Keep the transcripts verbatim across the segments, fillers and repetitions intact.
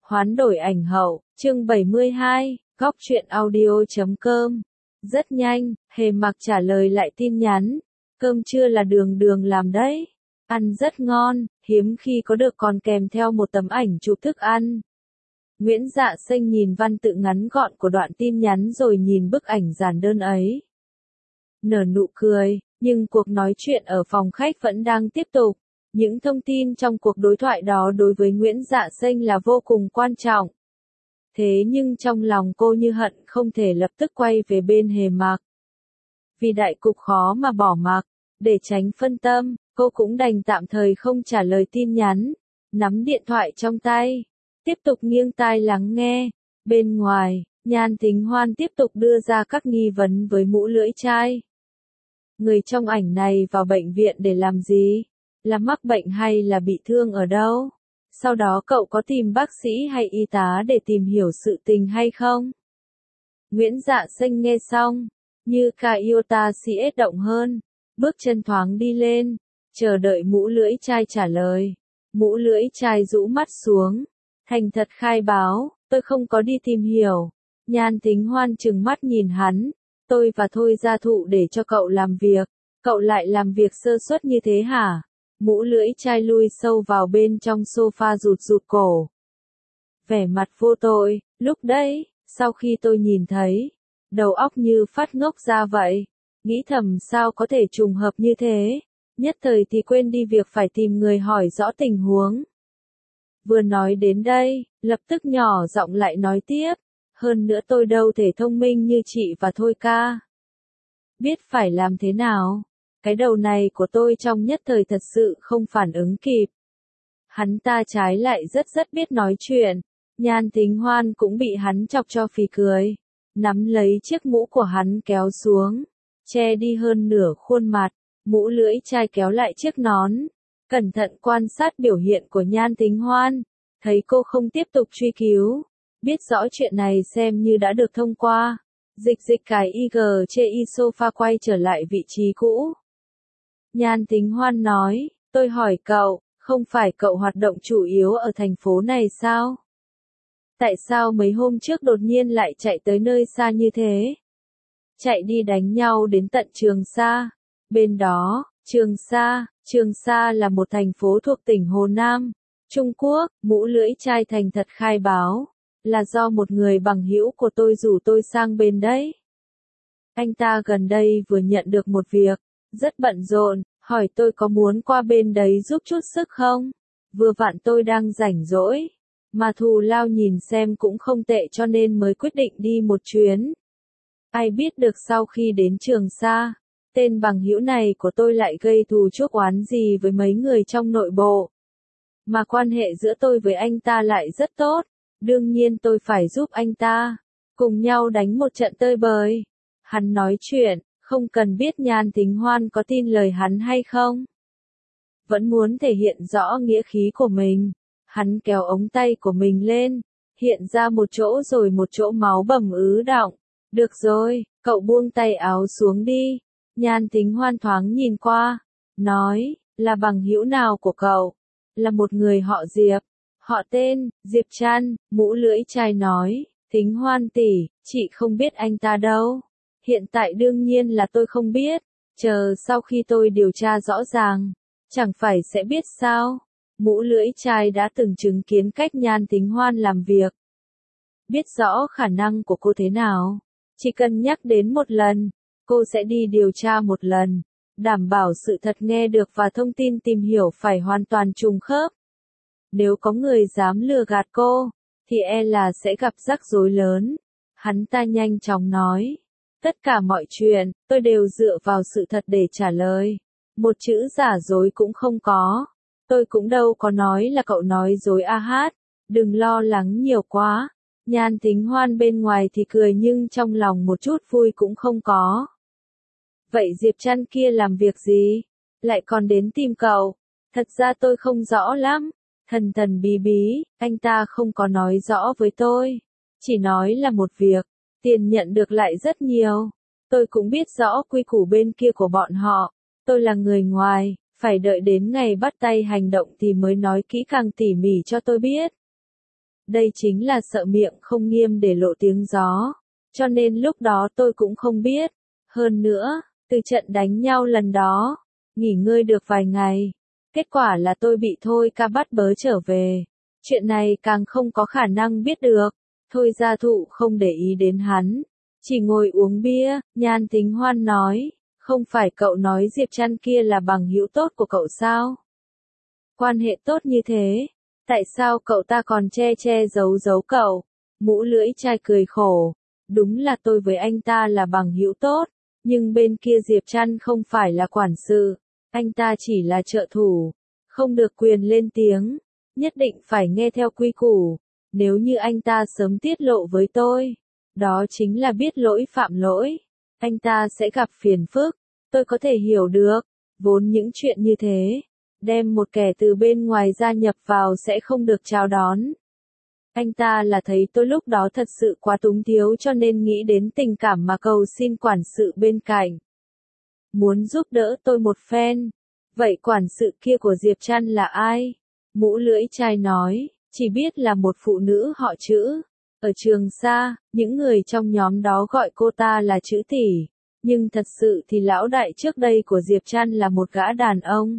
Hoán đổi ảnh hậu, chương bảy mươi hai, góc truyện audio chấm com. Rất nhanh, Hề Mặc trả lời lại tin nhắn. Cơm trưa là Đường Đường làm đấy. Ăn rất ngon, hiếm khi có được còn kèm theo một tấm ảnh chụp thức ăn. Nguyễn Dạ Xanh nhìn văn tự ngắn gọn của đoạn tin nhắn rồi nhìn bức ảnh giản đơn ấy. Nở nụ cười, nhưng cuộc nói chuyện ở phòng khách vẫn đang tiếp tục. Những thông tin trong cuộc đối thoại đó đối với Nguyễn Dạ Xanh là vô cùng quan trọng. Thế nhưng trong lòng cô như hận không thể lập tức quay về bên Hề Mặc. Vì đại cục khó mà bỏ mặc, để tránh phân tâm, cô cũng đành tạm thời không trả lời tin nhắn, nắm điện thoại trong tay, tiếp tục nghiêng tai lắng nghe. Bên ngoài, Nhan Thính Hoan tiếp tục đưa ra các nghi vấn với Mũ Lưỡi Trai. Người trong ảnh này vào bệnh viện để làm gì? Là mắc bệnh hay là bị thương ở đâu? Sau đó cậu có tìm bác sĩ hay y tá để tìm hiểu sự tình hay không? Nguyễn Dạ Xanh nghe xong, như ca iota siết động hơn, bước chân thoáng đi lên, chờ đợi Mũ Lưỡi Trai trả lời. Mũ Lưỡi Trai rũ mắt xuống, thành thật khai báo, tôi không có đi tìm hiểu. Nhan Thính Hoan trừng mắt nhìn hắn, tôi và Thôi Gia Thụ để cho cậu làm việc, cậu lại làm việc sơ suất như thế hả? Mũ Lưỡi Trai lui sâu vào bên trong sofa rụt rụt cổ. Vẻ mặt vô tội, lúc đấy, sau khi tôi nhìn thấy, đầu óc như phát ngốc ra vậy, nghĩ thầm sao có thể trùng hợp như thế, nhất thời thì quên đi việc phải tìm người hỏi rõ tình huống. Vừa nói đến đây, lập tức nhỏ giọng lại nói tiếp, hơn nữa tôi đâu thể thông minh như chị và Thôi ca. Biết phải làm thế nào? Cái đầu này của tôi trong nhất thời thật sự không phản ứng kịp. Hắn ta trái lại rất rất biết nói chuyện. Nhan Thính Hoan cũng bị hắn chọc cho phì cười. Nắm lấy chiếc mũ của hắn kéo xuống, che đi hơn nửa khuôn mặt. Mũ Lưỡi Trai kéo lại chiếc nón, cẩn thận quan sát biểu hiện của Nhan Thính Hoan. Thấy cô không tiếp tục truy cứu, biết rõ chuyện này xem như đã được thông qua. Dịch dịch cài i giê trên y sofa quay trở lại vị trí cũ. Nhan Thính Hoan nói, tôi hỏi cậu, không phải cậu hoạt động chủ yếu ở thành phố này sao? Tại sao mấy hôm trước đột nhiên lại chạy tới nơi xa như thế? Chạy đi đánh nhau đến tận Trường Sa. Bên đó, Trường Sa, Trường Sa là một thành phố thuộc tỉnh Hồ Nam, Trung Quốc. Mũ Lưỡi Trai thành thật khai báo, là do một người bằng hữu của tôi rủ tôi sang bên đấy. Anh ta gần đây vừa nhận được một việc, rất bận rộn, hỏi tôi có muốn qua bên đấy giúp chút sức không? Vừa vặn tôi đang rảnh rỗi, mà thù lao nhìn xem cũng không tệ cho nên mới quyết định đi một chuyến. Ai biết được sau khi đến Trường Sa, tên bằng hữu này của tôi lại gây thù chuốc oán gì với mấy người trong nội bộ. Mà quan hệ giữa tôi với anh ta lại rất tốt, đương nhiên tôi phải giúp anh ta, cùng nhau đánh một trận tơi bời. Hắn nói chuyện, không cần biết Nhan Thính Hoan có tin lời hắn hay không. Vẫn muốn thể hiện rõ nghĩa khí của mình. Hắn kéo ống tay của mình lên, hiện ra một chỗ rồi một chỗ máu bầm ứ đọng. Được rồi, cậu buông tay áo xuống đi. Nhan Thính Hoan thoáng nhìn qua, nói, là bằng hữu nào của cậu? Là một người họ Diệp. Họ tên, Diệp Trăn. Mũ Lưỡi Trai nói, Thính Hoan tỷ, chị không biết anh ta đâu. Hiện tại đương nhiên là tôi không biết, chờ sau khi tôi điều tra rõ ràng, chẳng phải sẽ biết sao. Mũ Lưỡi Trai đã từng chứng kiến cách Nhan Thính Hoan làm việc. Biết rõ khả năng của cô thế nào. Chỉ cần nhắc đến một lần, cô sẽ đi điều tra một lần, đảm bảo sự thật nghe được và thông tin tìm hiểu phải hoàn toàn trùng khớp. Nếu có người dám lừa gạt cô, thì e là sẽ gặp rắc rối lớn. Hắn ta nhanh chóng nói, tất cả mọi chuyện, tôi đều dựa vào sự thật để trả lời. Một chữ giả dối cũng không có. Tôi cũng đâu có nói là cậu nói dối a hát, đừng lo lắng nhiều quá. Nhan Thính Hoan bên ngoài thì cười nhưng trong lòng một chút vui cũng không có. Vậy Diệp Trăn kia làm việc gì? Lại còn đến tìm cậu? Thật ra tôi không rõ lắm. Thần thần bí bí, anh ta không có nói rõ với tôi. Chỉ nói là một việc, tiền nhận được lại rất nhiều. Tôi cũng biết rõ quy củ bên kia của bọn họ. Tôi là người ngoài, phải đợi đến ngày bắt tay hành động thì mới nói kỹ càng tỉ mỉ cho tôi biết. Đây chính là sợ miệng không nghiêm để lộ tiếng gió. Cho nên lúc đó tôi cũng không biết. Hơn nữa, từ trận đánh nhau lần đó, nghỉ ngơi được vài ngày. Kết quả là tôi bị Thôi Ca bắt bớ trở về. Chuyện này càng không có khả năng biết được. Thôi Gia Thụ không để ý đến hắn. Chỉ ngồi uống bia, Nhan Thính Hoan nói. Không phải cậu nói Diệp Trăn kia là bằng hữu tốt của cậu sao? Quan hệ tốt như thế, tại sao cậu ta còn che che giấu giấu cậu? Mũ lưỡi chai cười khổ. Đúng là tôi với anh ta là bằng hữu tốt, nhưng bên kia Diệp Trăn không phải là quản sự, anh ta chỉ là trợ thủ, không được quyền lên tiếng, nhất định phải nghe theo quy củ. Nếu như anh ta sớm tiết lộ với tôi, đó chính là biết lỗi phạm lỗi, anh ta sẽ gặp phiền phức. Tôi có thể hiểu được, vốn những chuyện như thế, đem một kẻ từ bên ngoài gia nhập vào sẽ không được chào đón. Anh ta là thấy tôi lúc đó thật sự quá túng thiếu cho nên nghĩ đến tình cảm mà cầu xin quản sự bên cạnh. Muốn giúp đỡ tôi một phen. Vậy quản sự kia của Diệp Trăn là ai? Mũ lưỡi chai nói, chỉ biết là một phụ nữ họ Chữ. Ở Trường Sa, những người trong nhóm đó gọi cô ta là Chữ tỷ. Nhưng thật sự thì lão đại trước đây của Diệp Trăn là một gã đàn ông.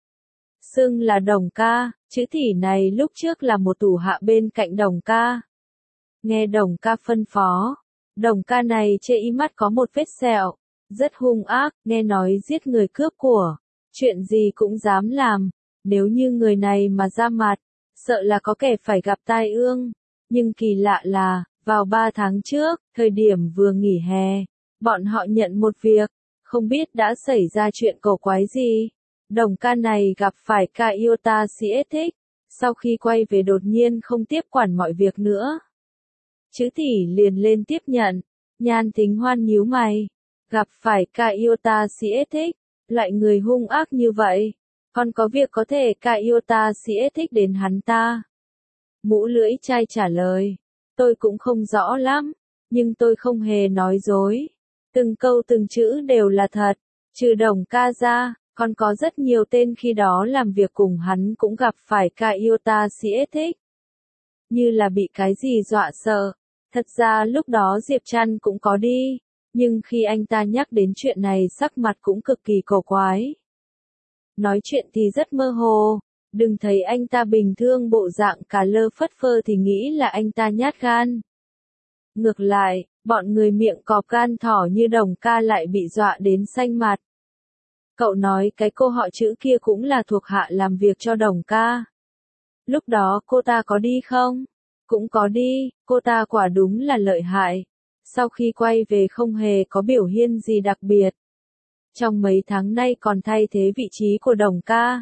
Xưng là Đồng Ca, Chữ tỷ này lúc trước là một thủ hạ bên cạnh Đồng Ca. Nghe Đồng Ca phân phó, Đồng Ca này chê y mắt có một vết sẹo, rất hung ác, nghe nói giết người cướp của, chuyện gì cũng dám làm, nếu như người này mà ra mặt, sợ là có kẻ phải gặp tai ương. Nhưng kỳ lạ là, vào ba tháng trước, thời điểm vừa nghỉ hè, bọn họ nhận một việc, không biết đã xảy ra chuyện cổ quái gì. Đồng Ca này gặp phải Kaiota Siethik, sau khi quay về đột nhiên không tiếp quản mọi việc nữa. Chữ tỷ liền lên tiếp nhận, Nhan Thính Hoan nhíu mày, gặp phải Kaiota Siethik, loại người hung ác như vậy, còn có việc có thể Kaiota Siethik đến hắn ta. Mũ lưỡi chai trả lời, tôi cũng không rõ lắm, nhưng tôi không hề nói dối, từng câu từng chữ đều là thật, trừ Đồng Ca ra. Còn có rất nhiều tên khi đó làm việc cùng hắn cũng gặp phải Kaiota Siethik. Như là bị cái gì dọa sợ. Thật ra lúc đó Diệp Trăn cũng có đi, nhưng khi anh ta nhắc đến chuyện này sắc mặt cũng cực kỳ cổ quái. Nói chuyện thì rất mơ hồ, đừng thấy anh ta bình thường bộ dạng cả lơ phất phơ thì nghĩ là anh ta nhát gan. Ngược lại, bọn người miệng cọp gan thỏ như Đồng Ca lại bị dọa đến xanh mặt. Cậu nói cái cô họ Chữ kia cũng là thuộc hạ làm việc cho Đồng Ca. Lúc đó cô ta có đi không? Cũng có đi, cô ta quả đúng là lợi hại. Sau khi quay về không hề có biểu hiện gì đặc biệt. Trong mấy tháng nay còn thay thế vị trí của Đồng Ca.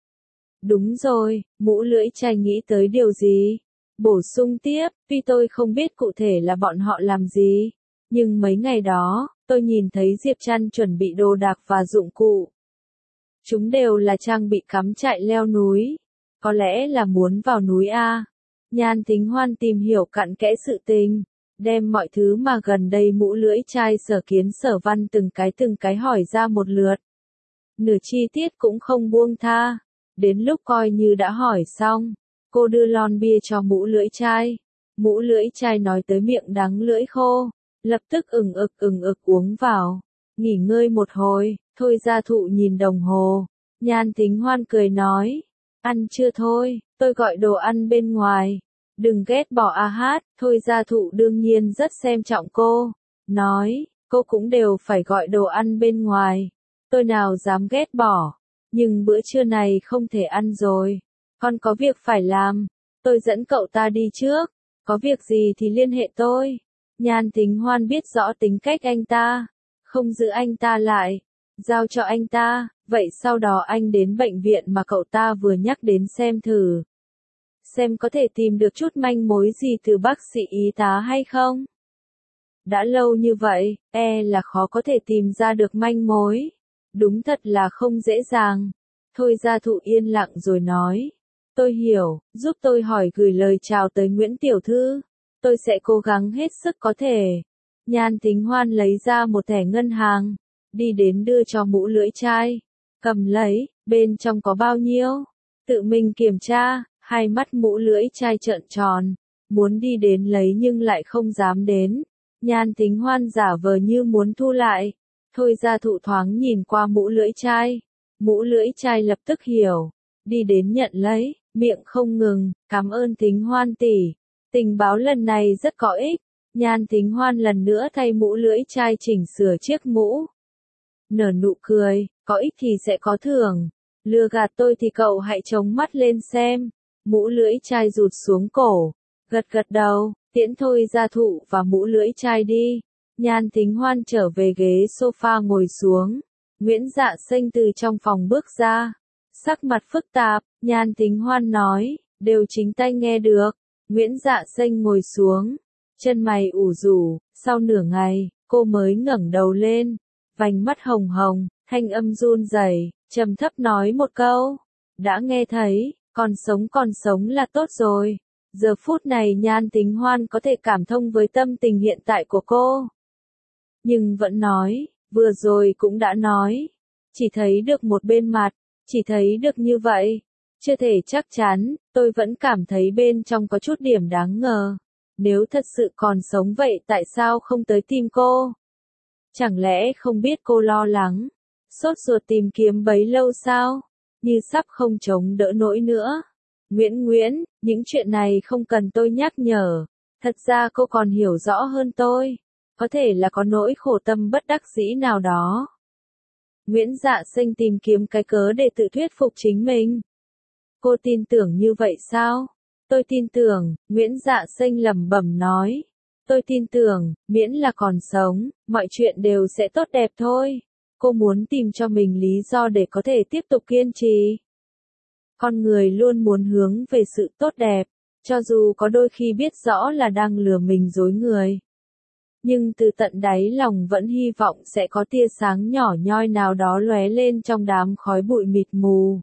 Đúng rồi, mũ lưỡi chai nghĩ tới điều gì? Bổ sung tiếp, tuy tôi không biết cụ thể là bọn họ làm gì. Nhưng mấy ngày đó, tôi nhìn thấy Diệp Trăn chuẩn bị đồ đạc và dụng cụ. Chúng đều là trang bị cắm trại leo núi. Có lẽ là muốn vào núi A. Nhan Thính Hoan tìm hiểu cặn kẽ sự tình. Đem mọi thứ mà gần đây mũ lưỡi chai Sở Kiến Sở Văn từng cái từng cái hỏi ra một lượt. Nửa chi tiết cũng không buông tha. Đến lúc coi như đã hỏi xong, cô đưa lon bia cho mũ lưỡi chai. Mũ lưỡi chai nói tới miệng đắng lưỡi khô. Lập tức ừng ực ừng ực uống vào. Nghỉ ngơi một hồi, Thôi Gia Thụ nhìn đồng hồ. Nhan Thính Hoan cười nói. Ăn chưa thôi, tôi gọi đồ ăn bên ngoài. Đừng ghét bỏ a hát. Thôi Gia Thụ đương nhiên rất xem trọng cô. Nói, cô cũng đều phải gọi đồ ăn bên ngoài. Tôi nào dám ghét bỏ. Nhưng bữa trưa này không thể ăn rồi. Con có việc phải làm. Tôi dẫn cậu ta đi trước. Có việc gì thì liên hệ tôi. Nhan Thính Hoan biết rõ tính cách anh ta, không giữ anh ta lại, giao cho anh ta, vậy sau đó anh đến bệnh viện mà cậu ta vừa nhắc đến xem thử. Xem có thể tìm được chút manh mối gì từ bác sĩ y tá hay không? Đã lâu như vậy, e là khó có thể tìm ra được manh mối. Đúng thật là không dễ dàng. Thôi Gia Thụ yên lặng rồi nói. Tôi hiểu, giúp tôi hỏi gửi lời chào tới Nguyễn Tiểu Thư. Tôi sẽ cố gắng hết sức có thể. Nhan Thính Hoan lấy ra một thẻ ngân hàng, đi đến đưa cho mũ lưỡi chai. Cầm lấy, bên trong có bao nhiêu? Tự mình kiểm tra, hai mắt mũ lưỡi chai trợn tròn. muốn đi đến lấy nhưng lại không dám đến. Nhan Thính Hoan giả vờ như muốn thu lại. Thôi Gia Thụ thoáng nhìn qua mũ lưỡi trai. Mũ lưỡi trai lập tức hiểu. Đi đến nhận lấy, miệng không ngừng, cảm ơn Thính Hoan tỷ. Tình báo lần này rất có ích. Nhan Thính Hoan lần nữa thay mũ lưỡi trai chỉnh sửa chiếc mũ. Nở nụ cười, có ích thì sẽ có thưởng. Lừa gạt tôi thì cậu hãy chống mắt lên xem. Mũ lưỡi trai rụt xuống cổ. Gật gật đầu, tiễn Thôi Gia Thụ và mũ lưỡi trai đi. Nhan Thính Hoan trở về ghế sofa ngồi xuống. Nguyễn Dạ Xanh từ trong phòng bước ra. Sắc mặt phức tạp, Nhan Thính Hoan nói, đều chính tay nghe được. Nguyễn Dạ Xanh ngồi xuống. Chân mày ủ rũ, sau nửa ngày, cô mới ngẩng đầu lên. Vành mắt hồng hồng, thanh âm run rẩy, trầm thấp nói một câu. Đã nghe thấy, còn sống còn sống là tốt rồi. Giờ phút này Nhan Thính Hoan có thể cảm thông với tâm tình hiện tại của cô. Nhưng vẫn nói, vừa rồi cũng đã nói. Chỉ thấy được một bên mặt, chỉ thấy được như vậy. Chưa thể chắc chắn, tôi vẫn cảm thấy bên trong có chút điểm đáng ngờ. Nếu thật sự còn sống vậy tại sao không tới tìm cô? Chẳng lẽ không biết cô lo lắng, sốt ruột tìm kiếm bấy lâu sao? Như sắp không chống đỡ nổi nữa. Nguyễn Nguyễn, những chuyện này không cần tôi nhắc nhở. Thật ra cô còn hiểu rõ hơn tôi. Có thể là có nỗi khổ tâm bất đắc dĩ nào đó. Nguyễn Dạ Xanh tìm kiếm cái cớ để tự thuyết phục chính mình. Cô tin tưởng như vậy sao? Tôi tin tưởng, Nguyễn Dạ Xanh lẩm bẩm nói. Tôi tin tưởng, miễn là còn sống, mọi chuyện đều sẽ tốt đẹp thôi. Cô muốn tìm cho mình lý do để có thể tiếp tục kiên trì. Con người luôn muốn hướng về sự tốt đẹp, cho dù có đôi khi biết rõ là đang lừa mình dối người. Nhưng từ tận đáy lòng vẫn hy vọng sẽ có tia sáng nhỏ nhoi nào đó lóe lên trong đám khói bụi mịt mù.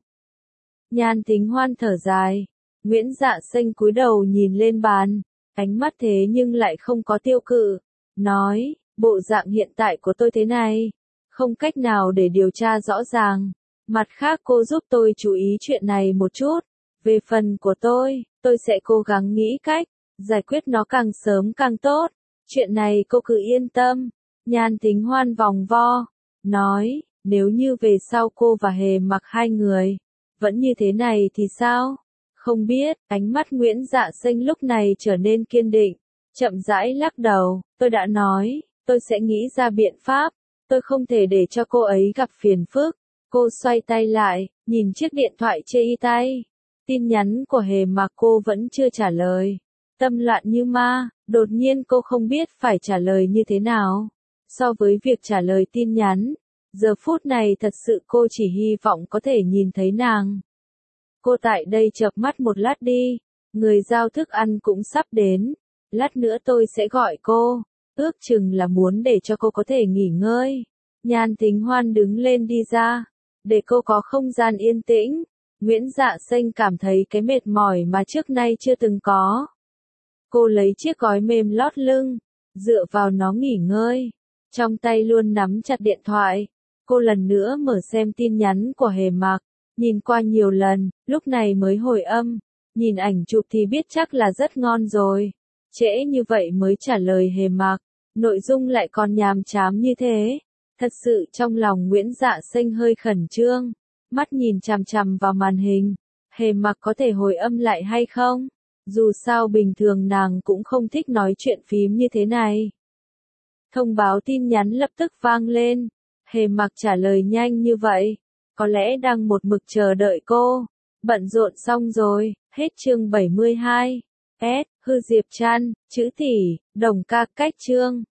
Nhan Thính Hoan thở dài. Nguyễn Dạ Xanh cúi đầu nhìn lên bàn. Ánh mắt thế nhưng lại không có tiêu cự. Nói, bộ dạng hiện tại của tôi thế này. Không cách nào để điều tra rõ ràng. Mặt khác cô giúp tôi chú ý chuyện này một chút. Về phần của tôi, tôi sẽ cố gắng nghĩ cách. Giải quyết nó càng sớm càng tốt. Chuyện này cô cứ yên tâm. Nhan Thính Hoan vòng vo. Nói, nếu như về sau cô và Hề Mặc hai người vẫn như thế này thì sao? Không biết, ánh mắt Nguyễn Dạ Xanh lúc này trở nên kiên định. Chậm rãi lắc đầu, tôi đã nói, tôi sẽ nghĩ ra biện pháp. Tôi không thể để cho cô ấy gặp phiền phức. Cô xoay tay lại, nhìn chiếc điện thoại trên y tay. Tin nhắn của Hề Mặc cô vẫn chưa trả lời. Tâm loạn như ma, đột nhiên cô không biết phải trả lời như thế nào. So với việc trả lời tin nhắn, giờ phút này thật sự cô chỉ hy vọng có thể nhìn thấy nàng. Cô tại đây chợp mắt một lát đi, người giao thức ăn cũng sắp đến. Lát nữa tôi sẽ gọi cô, ước chừng là muốn để cho cô có thể nghỉ ngơi. Nhan Thính Hoan đứng lên đi ra, để cô có không gian yên tĩnh. Nguyễn Dạ Xanh cảm thấy cái mệt mỏi mà trước nay chưa từng có. Cô lấy chiếc gói mềm lót lưng, dựa vào nó nghỉ ngơi. Trong tay luôn nắm chặt điện thoại. Cô lần nữa mở xem tin nhắn của Hề Mặc. Nhìn qua nhiều lần, lúc này mới hồi âm. Nhìn ảnh chụp thì biết chắc là rất ngon rồi. Trễ như vậy mới trả lời Hề Mặc. Nội dung lại còn nhàm chán như thế. Thật sự trong lòng Nguyễn Dạ Xanh hơi khẩn trương. Mắt nhìn chằm chằm vào màn hình. Hề Mặc có thể hồi âm lại hay không? Dù sao bình thường nàng cũng không thích nói chuyện phím như thế này. Thông báo tin nhắn lập tức vang lên. Hề Mặc trả lời nhanh như vậy. Có lẽ đang một mực chờ đợi cô. Bận rộn xong rồi, hết chương bảy mươi hai. S, Hư Diệp Trăn, chữ tỷ, đồng ca cách chương.